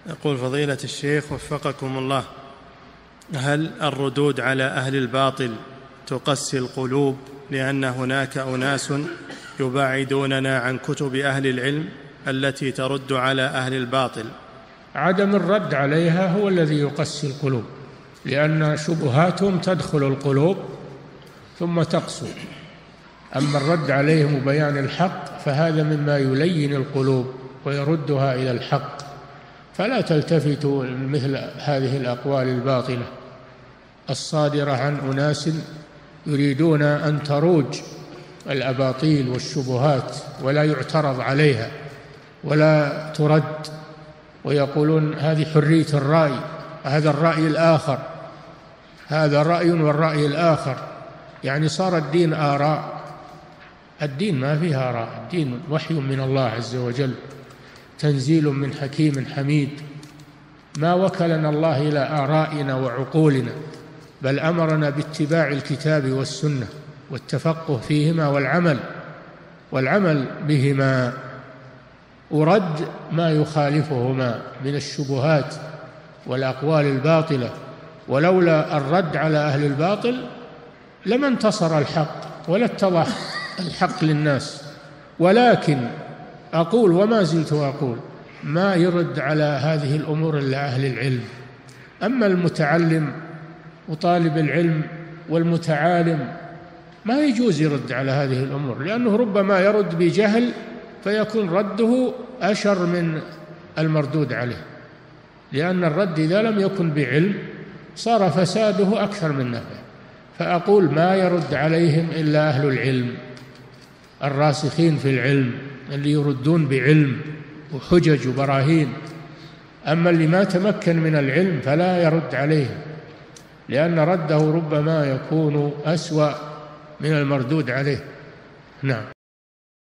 يقول فضيلة الشيخ وفقكم الله: هل الردود على أهل الباطل تقسي القلوب لأن هناك أناس يباعدوننا عن كتب أهل العلم التي ترد على أهل الباطل؟ عدم الرد عليها هو الذي يقسي القلوب، لأن شبهاتهم تدخل القلوب ثم تقسو. أما الرد عليهم وبيان الحق فهذا مما يلين القلوب ويردها إلى الحق، فلا تلتفتوا مثل هذه الأقوال الباطلة الصادرة عن أناس يريدون أن تروج الأباطيل والشبهات ولا يعترض عليها ولا ترد، ويقولون هذه حرية الرأي، هذا الرأي الآخر، هذا رأي والرأي الآخر. يعني صار الدين آراء. الدين ما فيه آراء، الدين وحي من الله عز وجل، تنزيل من حكيم حميد. ما وكلنا الله إلى آرائنا وعقولنا، بل أمرنا باتباع الكتاب والسنة والتفقه فيهما والعمل بهما، ورد ما يخالفهما من الشبهات والأقوال الباطلة. ولولا الرد على أهل الباطل لما انتصر الحق ولا اتضح الحق للناس. ولكن أقول وما زلت أقول ما يرد على هذه الأمور إلا أهل العلم. أما المتعلم وطالب العلم والمتعالم ما يجوز يرد على هذه الأمور، لأنه ربما يرد بجهل فيكون رده أشر من المردود عليه، لأن الرد إذا لم يكن بعلم صار فساده أكثر من نفعه. فأقول ما يرد عليهم إلا أهل العلم الراسخين في العلم اللي يردون بعلم وحجج وبراهين. أما اللي ما تمكن من العلم فلا يرد عليه، لأن رده ربما يكون أسوأ من المردود عليه. نعم.